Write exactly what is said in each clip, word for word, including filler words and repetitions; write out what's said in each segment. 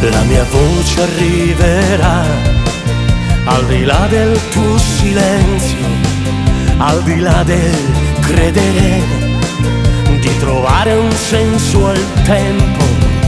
La mia voce arriverà al di là del tuo silenzio, al di là del credere di trovare un senso al tempo.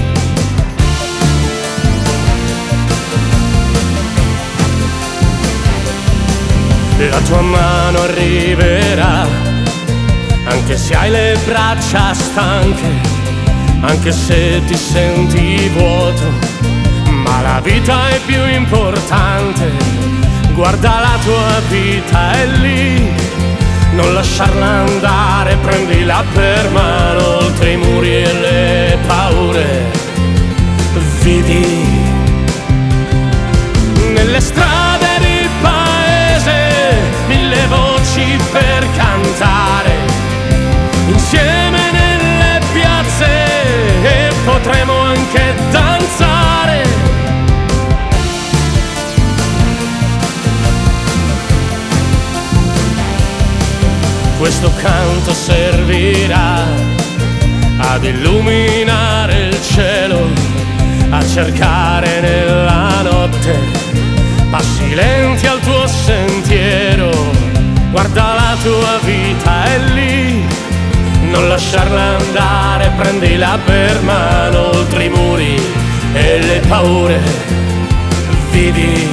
La tua mano arriverà, anche se hai le braccia stanche, anche se ti senti vuoto, ma la vita è più importante. Guarda la tua vita, è lì, non lasciarla andare, prendila per mano, oltre i muri e le paure. Vivi nelle strade di paese, mille voci per cantare, insieme nelle piazze, e potremo anche danzare. Questo canto servirà ad illuminare il cielo, a cercare nella notte passi lenti al tuo sentiero. Guarda la tua vita, è lì, non lasciarla andare, prendila per mano, oltre i muri e le paure. Vivi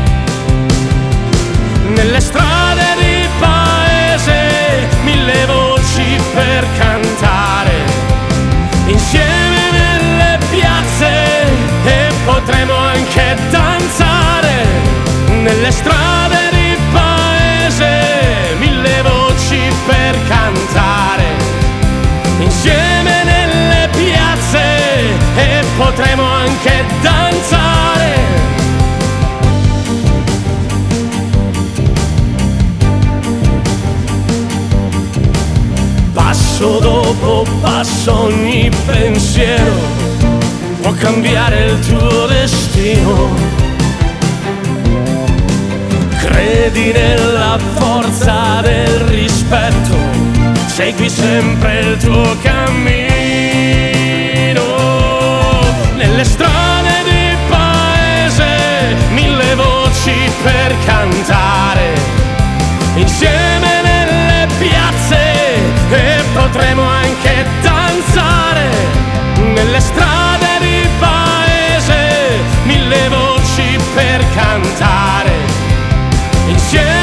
nelle strade di paese, mille voci per cantare, insieme nelle piazze, e potremo anche danzare. Nelle strade di paese, mille voci per cantare, insieme nelle piazze, e potremo anche danzare. Passo dopo passo, ogni pensiero può cambiare il tuo destino. Credi nella forza del rispetto, segui sempre il tuo cammino. Nelle strade di paese, mille voci per cantare, insieme nelle piazze, e potremo anche danzare. Nelle strade di paese, mille voci per cantare, insieme